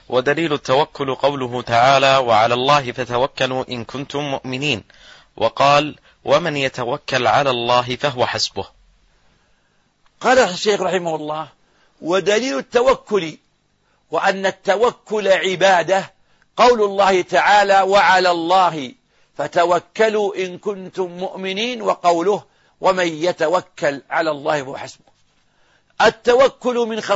ودليل التوكل قوله تعالى: وعلى الله فتوكلوا إن كنتم مؤمنين، وقال: ومن يتوكل على الله فهو حسبه. قال الشيخ رحمه الله: ودليل التوكل وأن التوكل عبادة قول الله تعالى: وعلى الله فتوكلوا إن كنتم مؤمنين، وقوله: ومن يتوكل على الله فهو حسبه. التوكل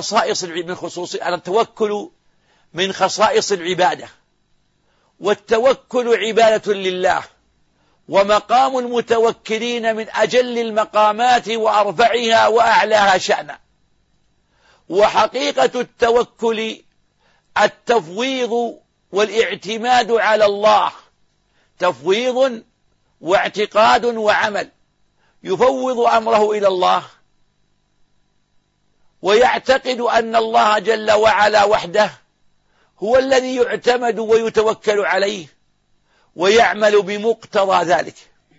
من خصائص العبادة، والتوكل عبادة لله، ومقام المتوكلين من أجل المقامات وأرفعها وأعلاها شأنا. وحقيقة التوكل التفويض والاعتماد على الله، تفويض واعتقاد وعمل، يفوض أمره إلى الله ويعتقد أن الله جل وعلا وحده هو الذي يعتمد ويتوكل عليه، ويعمل بمقتضى ذلك.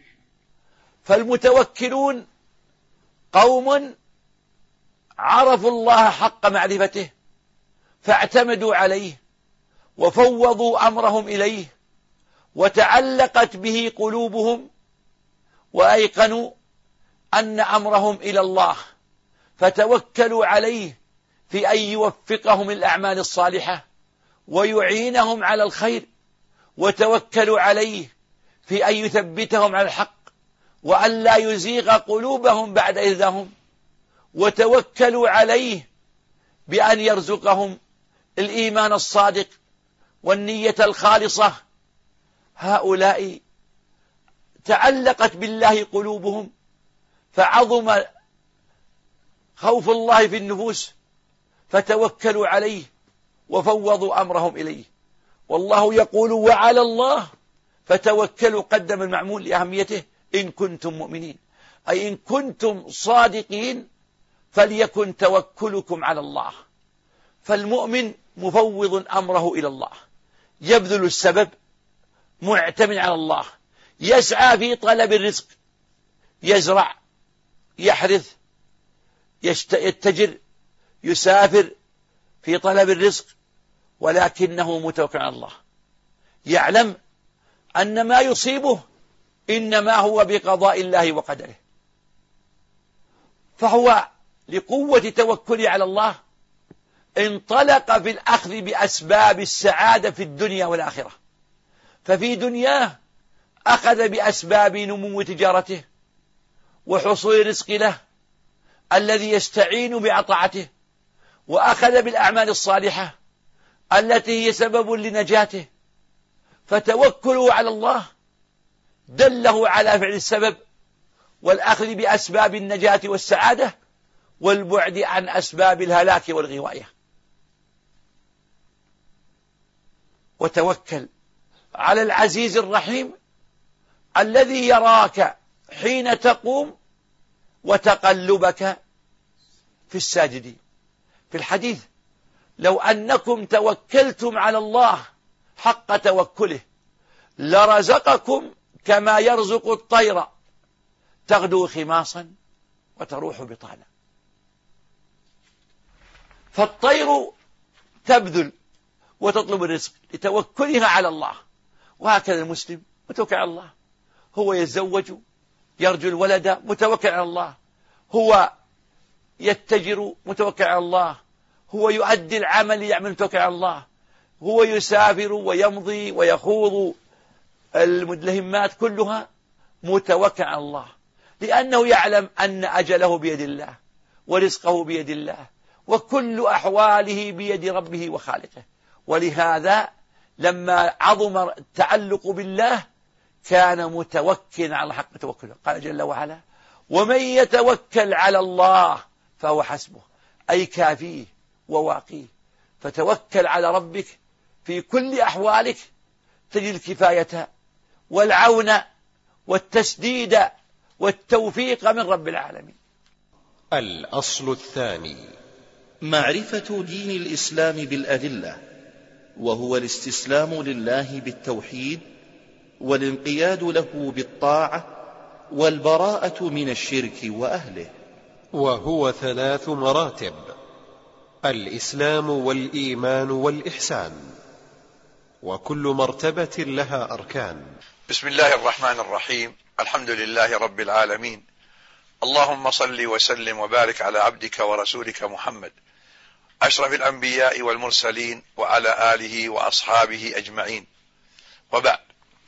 فالمتوكلون قوم عرفوا الله حق معرفته فاعتمدوا عليه وفوضوا أمرهم إليه، وتعلقت به قلوبهم، وأيقنوا أن أمرهم إلى الله، فتوكلوا عليه في أن يوفقهم الأعمال الصالحة ويعينهم على الخير، وتوكلوا عليه في أن يثبتهم على الحق وأن لا يزيغ قلوبهم بعد إذ هم، وتوكلوا عليه بأن يرزقهم الإيمان الصادق والنية الخالصة. هؤلاء تعلقت بالله قلوبهم، فعظم خوف الله في النفوس، فتوكلوا عليه وفوضوا أمرهم إليه. والله يقول: وعلى الله فتوكلوا، قدم المعمول لأهميته، إن كنتم مؤمنين، أي إن كنتم صادقين فليكن توكلكم على الله. فالمؤمن مفوض أمره إلى الله، يبذل السبب، معتمد على الله، يسعى في طلب الرزق، يزرع، يحرث، يتجر، يسافر في طلب الرزق، ولكنه متوكل على الله، يعلم أن ما يصيبه إنما هو بقضاء الله وقدره. فهو لقوة توكله على الله انطلق في الأخذ بأسباب السعادة في الدنيا والآخرة. ففي دنياه أخذ بأسباب نمو تجارته وحصول رزق له الذي يستعين بعطاعته، وأخذ بالأعمال الصالحة التي هي سبب لنجاته. فتوكله على الله دله على فعل السبب والأخذ بأسباب النجاة والسعادة، والبعد عن أسباب الهلاك والغواية. وتوكل على العزيز الرحيم الذي يراك حين تقوم وتقلبك في الساجدين. في الحديث: لو أنكم توكلتم على الله حق توكله لرزقكم كما يرزق الطير تغدو خماصا وتروح بطانا. فالطير تبذل وتطلب الرزق لتوكلها على الله، وهكذا المسلم متوكل على الله، هو يتزوج يرجو الولد متوكل على الله، هو يتجر متوكل على الله، هو يؤدي العمل يعمل متوكل على الله، هو يسافر ويمضي ويخوض الملهمات كلها متوكل على الله، لأنه يعلم أن أجله بيد الله ورزقه بيد الله وكل أحواله بيد ربه وخالقه. ولهذا لما عظم التعلق بالله كان متوكلا على حق توكله. قال جل وعلا: ومن يتوكل على الله فهو حسبه، أي كافيه وواقيه. فتوكل على ربك في كل أحوالك تجد الكفاية والعون والتسديد والتوفيق من رب العالمين. الأصل الثاني: معرفة دين الإسلام بالأدلة، وهو الاستسلام لله بالتوحيد والانقياد له بالطاعة والبراءة من الشرك وأهله. وهو 3 مراتب: الإسلام والإيمان والإحسان، وكل مرتبة لها أركان. بسم الله الرحمن الرحيم. الحمد لله رب العالمين، اللهم صل وسلم وبارك على عبدك ورسولك محمد أشرف الأنبياء والمرسلين وعلى آله وأصحابه أجمعين، وبعد.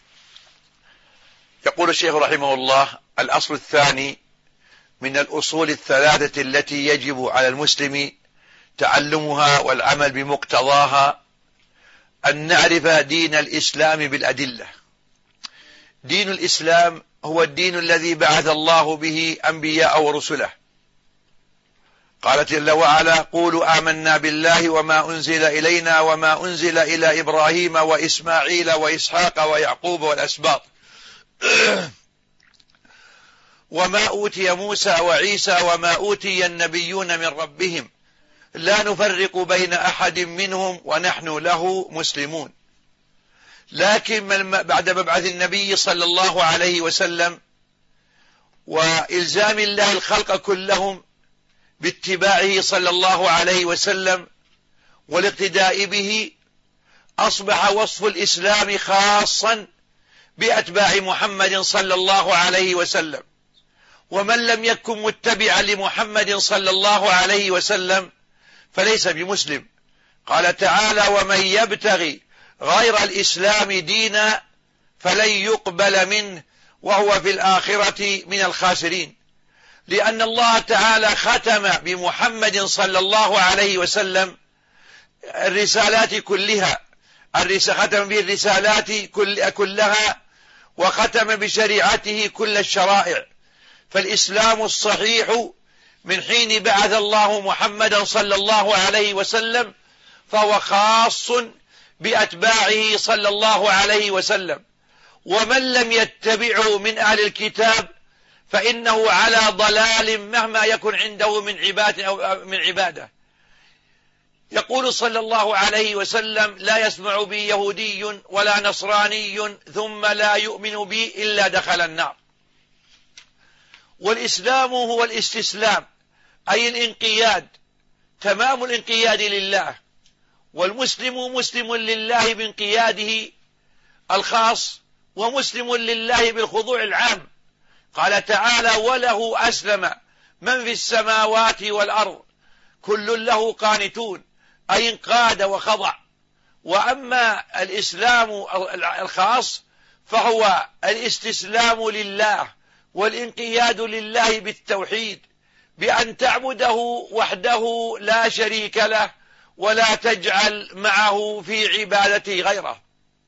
يقول الشيخ رحمه الله: الأصل الثاني من الأصول الثلاثة التي يجب على المسلم تعلمها والعمل بمقتضاها أن نعرف دين الإسلام بالأدلة. دين الإسلام هو الدين الذي بعث الله به أنبياء ورسله. قال جل وعلا: قولوا آمنا بالله وما أنزل إلينا وما أنزل إلى إبراهيم وإسماعيل وإسحاق ويعقوب والأسباط وما أوتي موسى وعيسى وما أوتي النبيون من ربهم لا نفرق بين أحد منهم ونحن له مسلمون. لكن بعد مبعث النبي صلى الله عليه وسلم وإلزام الله الخلق كلهم باتباعه صلى الله عليه وسلم والاقتداء به، أصبح وصف الإسلام خاصا بأتباع محمد صلى الله عليه وسلم، ومن لم يكن متبعا لمحمد صلى الله عليه وسلم فليس بمسلم. قال تعالى: ومن يبتغي غير الإسلام دينا فلن يقبل منه وهو في الآخرة من الخاسرين، لأن الله تعالى ختم بمحمد صلى الله عليه وسلم الرسالات كلها، ختم به الرسالات كلها، وختم بشريعته كل الشرائع. فالإسلام الصحيح من حين بعث الله محمدا صلى الله عليه وسلم فهو خاص بأتباعه صلى الله عليه وسلم، ومن لم يتبعه من أهل الكتاب فإنه على ضلال مهما يكن عنده من عبادة. يقول صلى الله عليه وسلم: لا يسمع بي يهودي ولا نصراني ثم لا يؤمن بي إلا دخل النار. والإسلام هو الاستسلام، أي الانقياد، تمام الانقياد لله، والمسلم مسلم لله بانقياده الخاص ومسلم لله بالخضوع العام. قال تعالى: وله أسلم من في السماوات والأرض كل له قانتون، أي انقاد وخضع. وأما الإسلام الخاص فهو الاستسلام لله والانقياد لله بالتوحيد، بأن تعبده وحده لا شريك له ولا تجعل معه في عبادته غيره.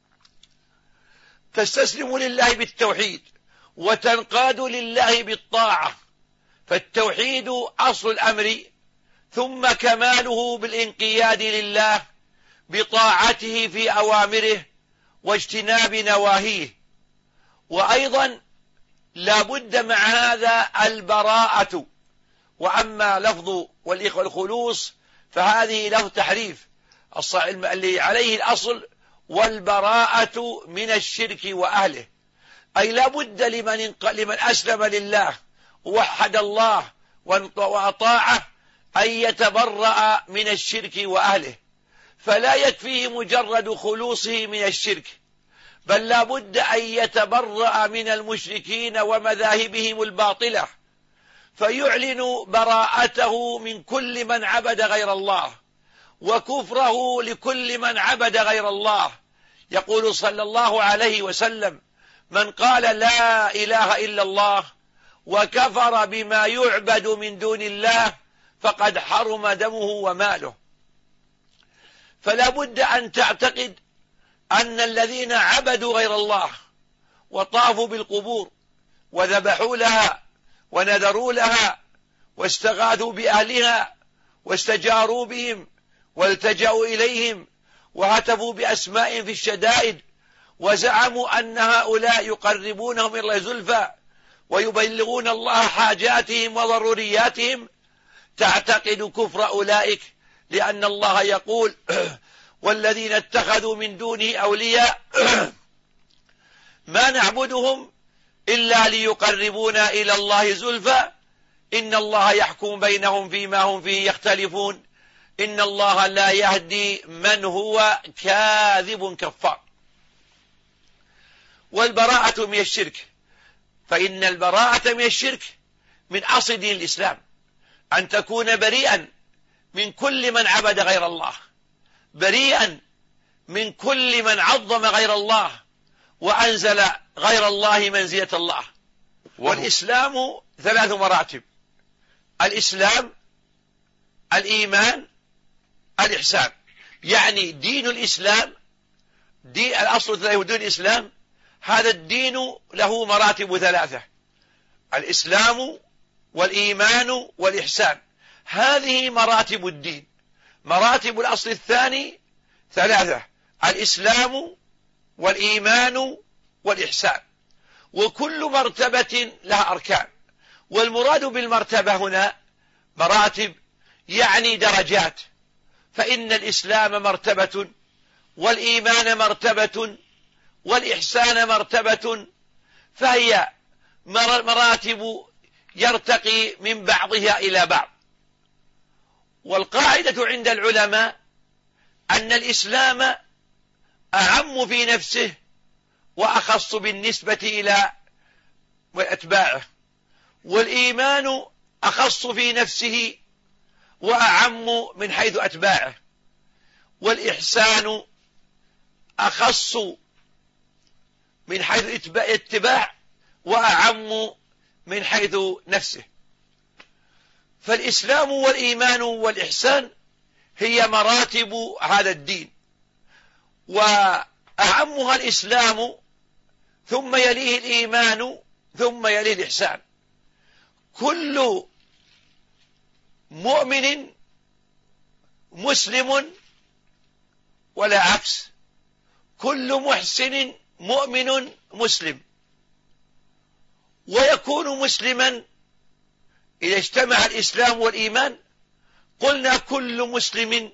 تستسلم لله بالتوحيد وتنقاد لله بالطاعة، فالتوحيد أصل الأمر، ثم كماله بالانقياد لله بطاعته في أوامره واجتناب نواهيه. وأيضا لا بد مع هذا البراءة. وأما لفظ والخلوص فهذه له تحريف، اللي عليه الأصل والبراءة من الشرك وأهله، أي لا بد لمن أسلم لله ووحد الله وأطاعه أن يتبرأ من الشرك وأهله، فلا يكفيه مجرد خلوصه من الشرك، بل لا بد أن يتبرأ من المشركين ومذاهبهم الباطلة، فيعلن براءته من كل من عبد غير الله وكفره لكل من عبد غير الله. يقول صلى الله عليه وسلم: من قال لا إله إلا الله وكفر بما يعبد من دون الله فقد حرم دمه وماله. فلا بد أن تعتقد أن الذين عبدوا غير الله وطافوا بالقبور وذبحوا لها ونذروا لها واستغاثوا بأهلها واستجاروا بهم والتجأوا إليهم وهتفوا بأسماء في الشدائد وزعموا أن هؤلاء يقربونهم إلى الله زلفى ويبلغون الله حاجاتهم وضرورياتهم، تعتقد كفر أولئك، لأن الله يقول: والذين اتخذوا من دونه أولياء ما نعبدهم إلا ليقربونا إلى الله زلفى إن الله يحكم بينهم فيما هم فيه يختلفون إن الله لا يهدي من هو كاذب كفار. والبراءة من الشرك، فإن البراءة من الشرك من أصل دين الإسلام، أن تكون بريئا من كل من عبد غير الله، بريئا من كل من عظم غير الله وأنزل غير الله منزلة الله. والإسلام 3 مراتب: الإسلام، الإيمان، الإحسان. يعني دين الإسلام، دين الأصل له دين الإسلام، هذا الدين له مراتب 3: الإسلام والإيمان والإحسان. هذه مراتب الدين. مراتب الأصل الثاني 3: الإسلام والإيمان والإحسان. وكل مرتبة لها أركان. والمراد بالمرتبة هنا مراتب، يعني درجات، فإن الإسلام مرتبة، والإيمان مرتبة، والإحسان مرتبة، فهي مراتب يرتقي من بعضها إلى بعض. والقاعدة عند العلماء أن الإسلام أعم في نفسه وأخص بالنسبة إلى أتباعه، والإيمان أخص في نفسه وأعم من حيث أتباعه، والإحسان أخص من حيث اتباع وأعم من حيث نفسه. فالإسلام والإيمان والإحسان هي مراتب هذا الدين، وأعمها الإسلام، ثم يليه الإيمان، ثم يليه الإحسان. كل مؤمن مسلم ولا عكس، كل محسن مؤمن مسلم. ويكون مسلما إذا اجتمع الإسلام والإيمان. قلنا كل مسلم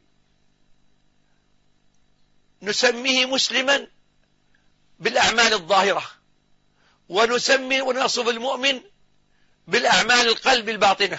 نسميه مسلما بالأعمال الظاهرة، ونصف المؤمن بالأعمال القلب الباطنة.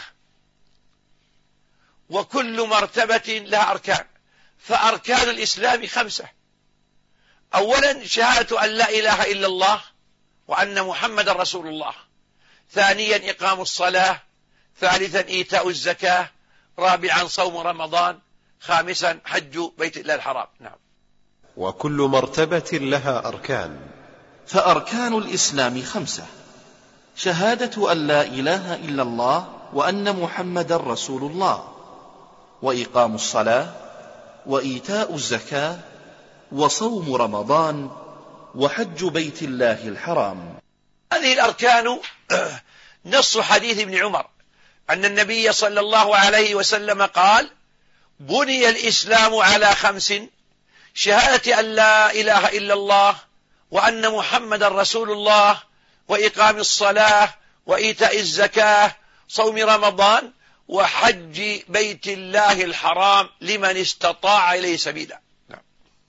وكل مرتبة لها أركان. فأركان الإسلام 5: أولا شهادة أن لا إله إلا الله وأن محمد رسول الله. ثانيا إقام الصلاة. ثالثا إيتاء الزكاة. رابعا صوم رمضان. خامسا حج بيت الله الحرام. نعم. وكل مرتبة لها أركان. فأركان الإسلام 5: شهادة أن لا إله إلا الله وأن محمد رسول الله، وإقام الصلاة، وإيتاء الزكاة، وصوم رمضان، وحج بيت الله الحرام. هذه الأركان نص حديث ابن عمر أن النبي صلى الله عليه وسلم قال: بني الإسلام على 5: شهادة أن لا إله إلا الله وأن محمد رسول الله، وإقام الصلاة، وإيتاء الزكاة، صوم رمضان، وحج بيت الله الحرام لمن استطاع إليه سبيلا. نعم.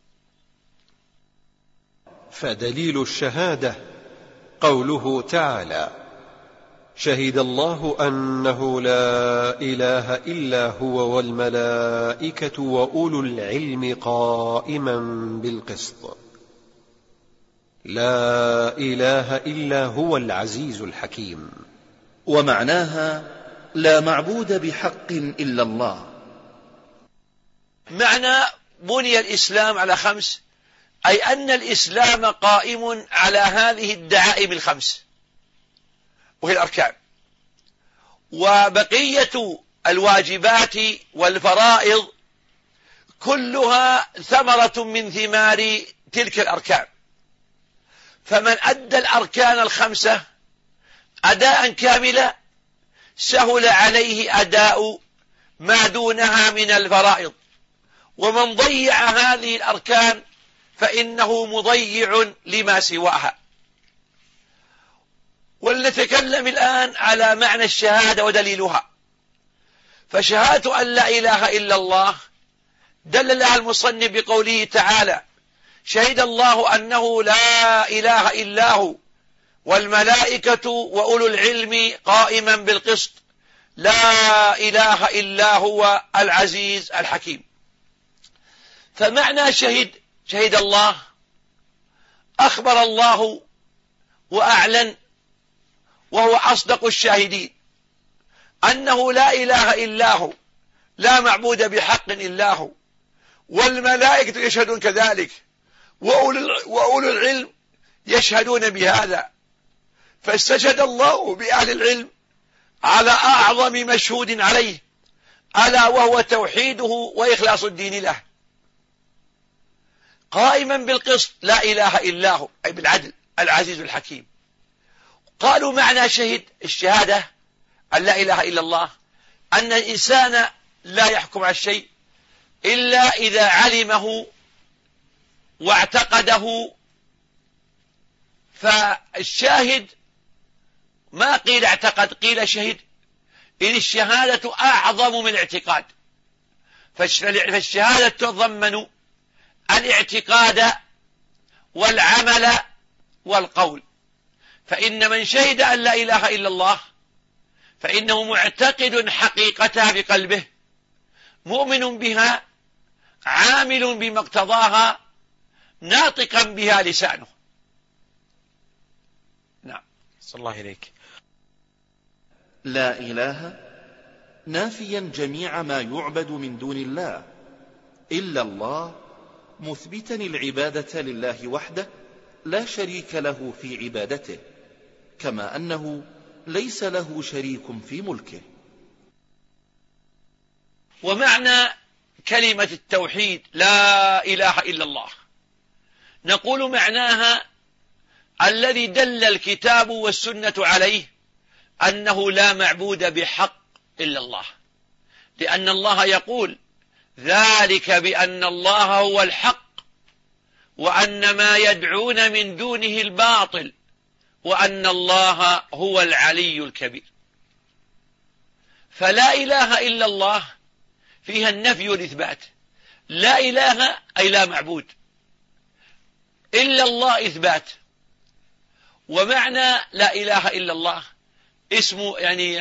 فدليل الشهادة قوله تعالى: شهد الله أنه لا إله إلا هو والملائكة وأولو العلم قائما بالقسط. لا إله إلا هو العزيز الحكيم. ومعناها لا معبود بحق إلا الله. معنى بني الإسلام على 5 أي أن الإسلام قائم على هذه الدعائم 5 وهي الأركان. وبقية الواجبات والفرائض كلها ثمرة من ثمار تلك الأركان. فمن أدى الأركان 5 أداء كاملا سهل عليه أداء ما دونها من الفرائض. ومن ضيع هذه الأركان فإنه مضيع لما سواها. ولنتكلم الآن على معنى الشهادة ودليلها. فشهادة أن لا إله إلا الله دل لها المصنف بقوله تعالى: شهد الله أنه لا إله إلا هو والملائكة وأولو العلم قائما بالقسط لا إله إلا هو العزيز الحكيم. فمعنى شهد الله، أخبر الله وأعلن وهو أصدق الشاهدين أنه لا إله إلا هو، لا معبود بحق إلا هو، والملائكة يشهدون كذلك، وأولو العلم يشهدون بهذا. فاستشهد الله بأهل العلم على أعظم مشهود عليه، ألا وهو توحيده وإخلاص الدين له، قائما بالقسط لا إله إلا هو، أي بالعدل، العزيز الحكيم. قالوا معنى الشهادة أن لا إله إلا الله أن الإنسان لا يحكم على الشيء إلا إذا علمه واعتقده. فالشاهد ما قيل اعتقد، قيل شهد، إذ الشهادة أعظم من الاعتقاد. فالشهادة تتضمن الاعتقاد والعمل والقول. فإن من شهد أن لا إله إلا الله فإنه معتقد حقيقتها بقلبه، مؤمن بها، عامل بما اقتضاها، ناطقا بها لسانه. نعم. صلى الله إليك. لا إله نافيا جميع ما يعبد من دون الله إلا الله، مثبتا العبادة لله وحده لا شريك له في عبادته، كما أنه ليس له شريك في ملكه. ومعنى كلمة التوحيد لا إله إلا الله، نقول معناها الذي دل الكتاب والسنة عليه، أنه لا معبود بحق إلا الله، لأن الله يقول ذلك بأن الله هو الحق وأن ما يدعون من دونه الباطل وأن الله هو العلي الكبير. فلا إله إلا الله فيها النفي والإثبات. لا إله أي لا معبود، إلا الله إثبات. ومعنى لا إله إلا الله اسمه يعني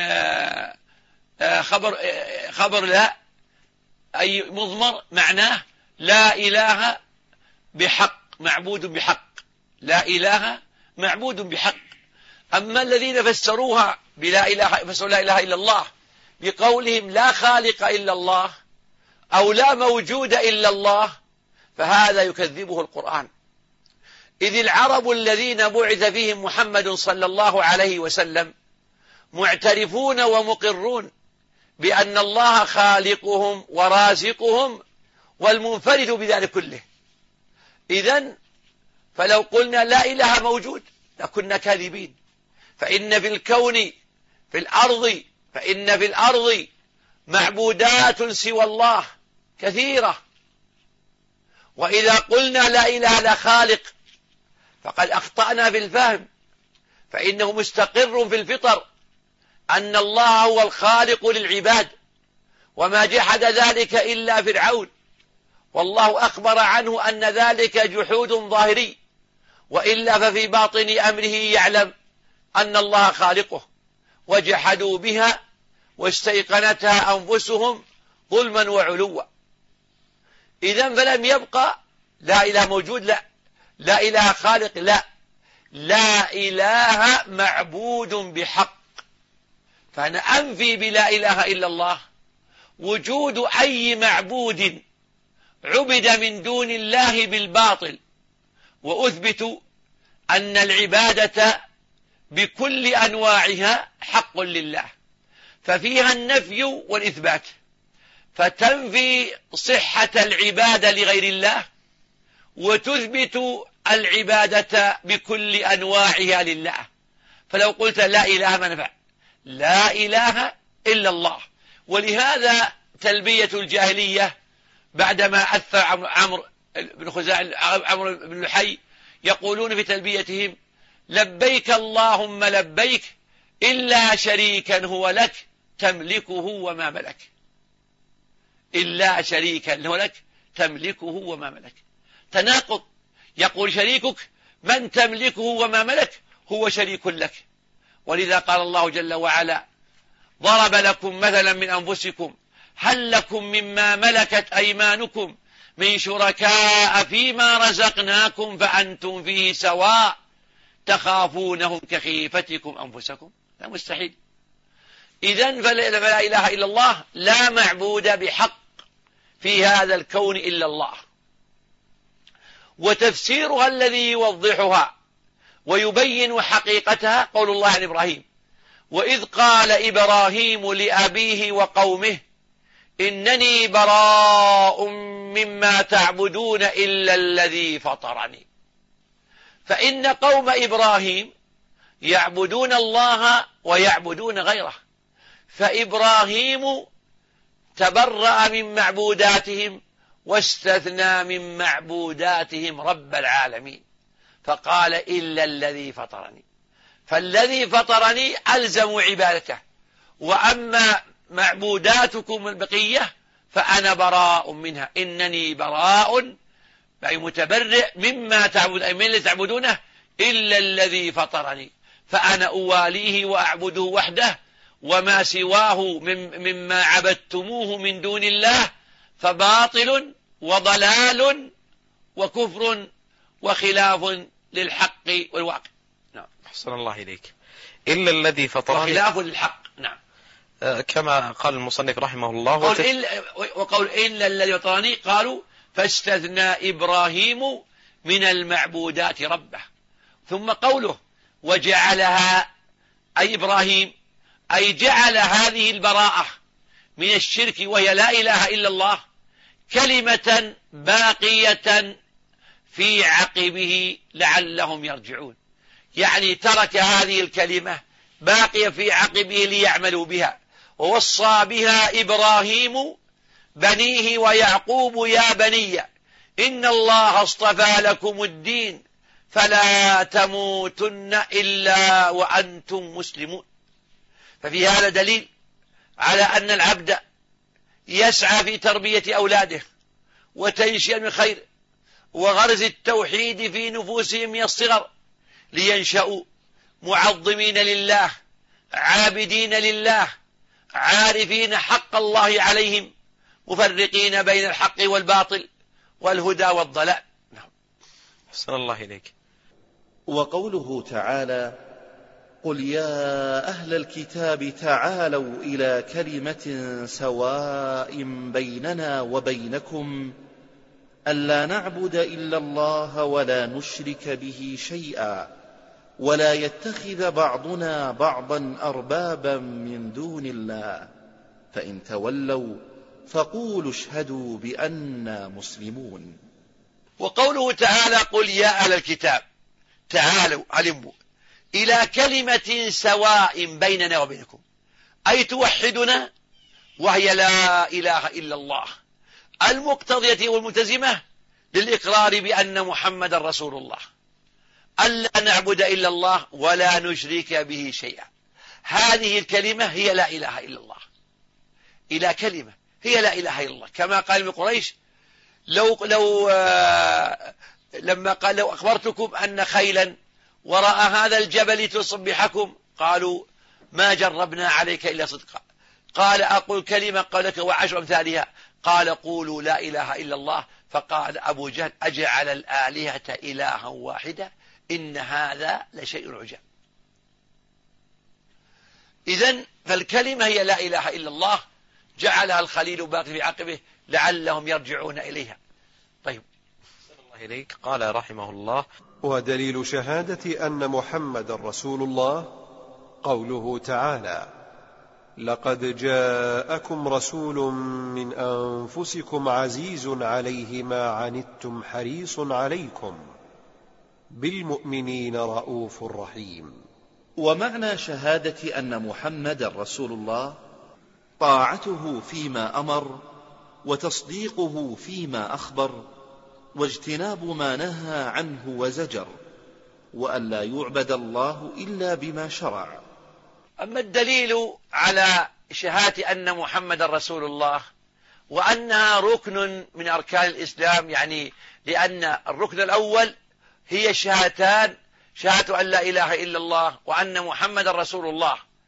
خبر لا، أي مضمر، معناه لا إله بحق، معبود بحق، لا إله معبود بحق. أما الذين فسروها بلا إله، فسروا لا إله إلا الله بقولهم لا خالق إلا الله أو لا موجود إلا الله، فهذا يكذبه القرآن. إذ العرب الذين بعث فيهم محمد صلى الله عليه وسلم معترفون ومقرون بأن الله خالقهم ورازقهم والمنفرد بذلك كله. إذن فلو قلنا لا إله موجود لكنا كاذبين، فإن في الكون في الأرض معبودات سوى الله كثيرة. وإذا قلنا لا إله لا خالق فقد أخطأنا في الفهم، فإنه مستقر في الفطر أن الله هو الخالق للعباد، وما جحد ذلك إلا فرعون، والله أخبر عنه أن ذلك جحود ظاهري، وإلا ففي باطن أمره يعلم أن الله خالقه، وجحدوا بها واستيقنتها أنفسهم ظلما وعلوا. إذن فلم يبقى لا إله موجود، لا إله خالق، لا إله معبود بحق. فأنا أنفي بلا إله إلا الله وجود أي معبود عبد من دون الله بالباطل، وأثبت أن العبادة بكل أنواعها حق لله، ففيها النفي والإثبات، فتنفي صحة العبادة لغير الله وتثبت العبادة بكل أنواعها لله. فلو قلت لا إله ما نفع، لا إله إلا الله. ولهذا تلبية الجاهلية بعدما أثر عمرو بن خزاعة عمرو بن لحي يقولون في تلبيتهم لبيك اللهم لبيك إلا شريكا هو لك تملكه وما ملك، إلا شريكا هو لك تملكه وما ملك. تناقض، يقول شريكك من تملكه وما ملك هو شريك لك. ولذا قال الله جل وعلا ضرب لكم مثلا من أنفسكم هل لكم مما ملكت أيمانكم من شركاء فيما رزقناكم فأنتم فيه سواء تخافونهم كخيفتكم أنفسكم؟ لا، مستحيل. إذن فلا إله إلا الله، لا معبود بحق في هذا الكون إلا الله. وتفسيرها الذي يوضحها ويبين حقيقتها قول الله عن إبراهيم: وإذ قال إبراهيم لأبيه وقومه إنني براء مما تعبدون إلا الذي فطرني. فإن قوم إبراهيم يعبدون الله ويعبدون غيره، فإبراهيم تبرأ من معبوداتهم واستثنى من معبوداتهم رب العالمين، فقال إلا الذي فطرني. فالذي فطرني ألزم عبادته، وأما معبوداتكم البقية فأنا براء منها. إنني براء أي متبرئ مما تعبد، أي من الذي تعبدونه إلا الذي فطرني، فأنا أواليه وأعبده وحده، وما سواه مما عبدتموه من دون الله فباطل وضلال وكفر وخلاف للحق والواقع. نعم، أحسن الله إليك. إلا الذي فطرني وخلاف للحق. نعم، كما قال المصنف رحمه الله. وقول إلا الذي فطرني قالوا فاستثنى إبراهيم من المعبودات ربه. ثم قوله وجعلها، أي إبراهيم أي جعل هذه البراءة من الشرك وهي لا إله إلا الله كلمة باقية في عقبه لعلهم يرجعون، يعني ترك هذه الكلمة باقية في عقبه ليعملوا بها. ووصى بها إبراهيم بنيه ويعقوب يا بني إن الله اصطفى لكم الدين فلا تموتن إلا وأنتم مسلمون. ففي هذا دليل على أن العبد يسعى في تربية أولاده وتنشئة من خير وغرز التوحيد في نفوسهم من الصغر لينشأوا معظمين لله عابدين لله عارفين حق الله عليهم مفرقين بين الحق والباطل والهدى والضلال. أحسن الله إليك. وقوله تعالى قل يا أهل الكتاب تعالوا إلى كلمة سواء بيننا وبينكم ألا نعبد إلا الله ولا نشرك به شيئا ولا يتخذ بعضنا بعضا أربابا من دون الله فإن تولوا فقولوا اشهدوا بأننا مسلمون. وقوله تعالى قل يا أهل الكتاب تعالوا علموا إلى كلمة سواء بيننا وبينكم، أي توحدنا وهي لا إله إلا الله المقتضية والملتزمة للإقرار بأن محمد رسول الله، ألا نعبد إلا الله ولا نشرك به شيئا. هذه الكلمة هي لا إله إلا الله، إلى كلمة هي لا إله إلا الله، كما قال ابن قريش لما قال لو أخبرتكم أن خيلا وراء هذا الجبل تصبحكم قالوا ما جربنا عليك إلا صدقا. قال أقول كلمة قالك وعشر أمثالها، قال قولوا لا إله إلا الله. فقال أبو جهل أجعل الآلهة إلها واحدة إن هذا لشيء عجاب. إذن فالكلمة هي لا إله إلا الله جعلها الخليل باقي في عقبه لعلهم يرجعون إليها. طيب، الله إليك. قال رحمه الله ودليل شهادة أن محمد رسول الله قوله تعالى لقد جاءكم رسول من أنفسكم عزيز عليه ما عنتم حريص عليكم بالمؤمنين رؤوف رحيم. ومعنى شهادة أن محمد رسول الله طاعته فيما أمر وتصديقه فيما أخبر واجتناب ما نهى عنه وزجر، وأن لا يعبد الله إلا بما شرع. أما الدليل على شهادة أن محمد رسول الله وأنها ركن من أركان الإسلام، يعني لأن الركن الأول هي الشهادتان، شهادة أن لا إله إلا الله وأن محمد رسول الله.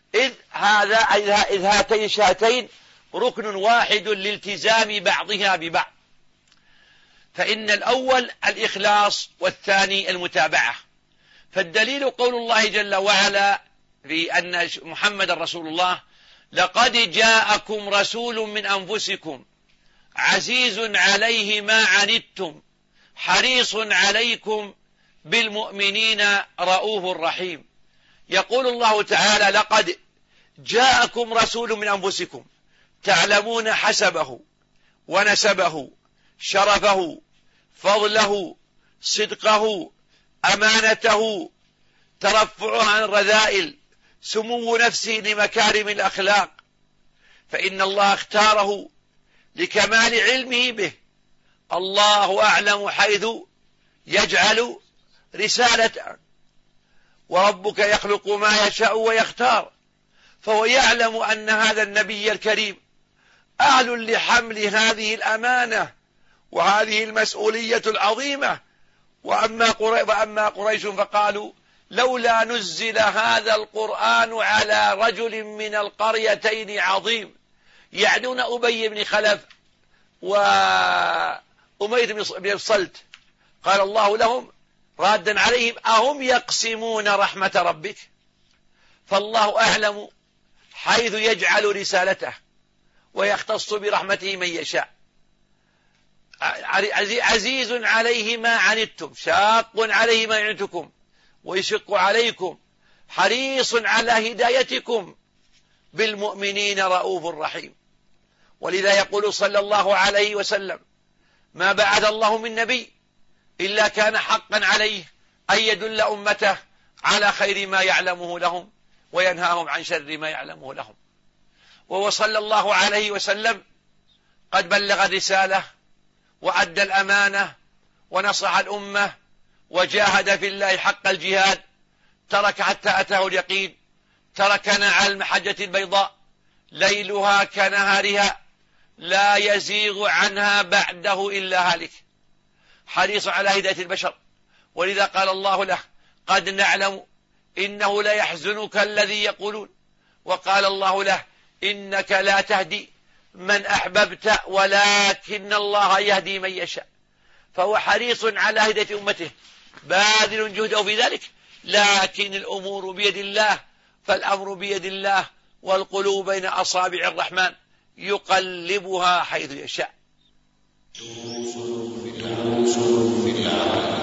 إذ هاتين الشهادتين ركن واحد لالتزام بعضها ببعض، فإن الأول الإخلاص والثاني المتابعة. فالدليل قول الله جل وعلا بأن محمد رسول الله: لقد جاءكم رسول من أنفسكم عزيز عليه ما عنتم حريص عليكم بالمؤمنين رؤوف رحيم. يقول الله تعالى: لقد جاءكم رسول من أنفسكم، تعلمون حسبه ونسبه، شرفه، فضله، صدقه، أمانته، ترفعه عن الرذائل، سمو نفسه لمكارم الأخلاق، فإن الله اختاره لكمال علمه به. الله أعلم حيث يجعل رسالته، وربك يخلق ما يشاء ويختار، فهو يعلم أن هذا النبي الكريم أهل لحمل هذه الأمانة وهذه المسؤولية العظيمة. وأما قريش فقالوا: لولا نزل هذا القرآن على رجل من القريتين عظيم، يعنون أبي بن خلف وأمية بن الصلت. قال الله لهم رادا عليهم: أهم يقسمون رحمة ربك؟ فالله أعلم حيث يجعل رسالته ويختص برحمته من يشاء. عزيز عليه ما عنتم، شاق عليه ما عنتكم ويشق عليكم، حريص على هدايتكم، بالمؤمنين رؤوف رحيم. ولذا يقول صلى الله عليه وسلم: ما بعث الله من نبي إلا كان حقا عليه أن يدل أمته على خير ما يعلمه لهم وينهاهم عن شر ما يعلمه لهم. وهو صلى الله عليه وسلم قد بلغ الرسالة وأدى الأمانة ونصح الأمة وجاهد في الله حق الجهاد، ترك حتى أتاه اليقين، تركنا على المحجة البيضاء ليلها كنهارها لا يزيغ عنها بعده إلا هالك، حريص على هداية البشر. ولذا قال الله له: قد نعلم إنه لا يحزنك الذي يقولون. وقال الله له: إنك لا تهدي من أحببت ولكن الله يهدي من يشاء. فهو حريص على هداية أمته، باذل جهده في ذلك، لكن الأمور بيد الله، فالأمر بيد الله، والقلوب بين أصابع الرحمن يقلبها حيث يشاء.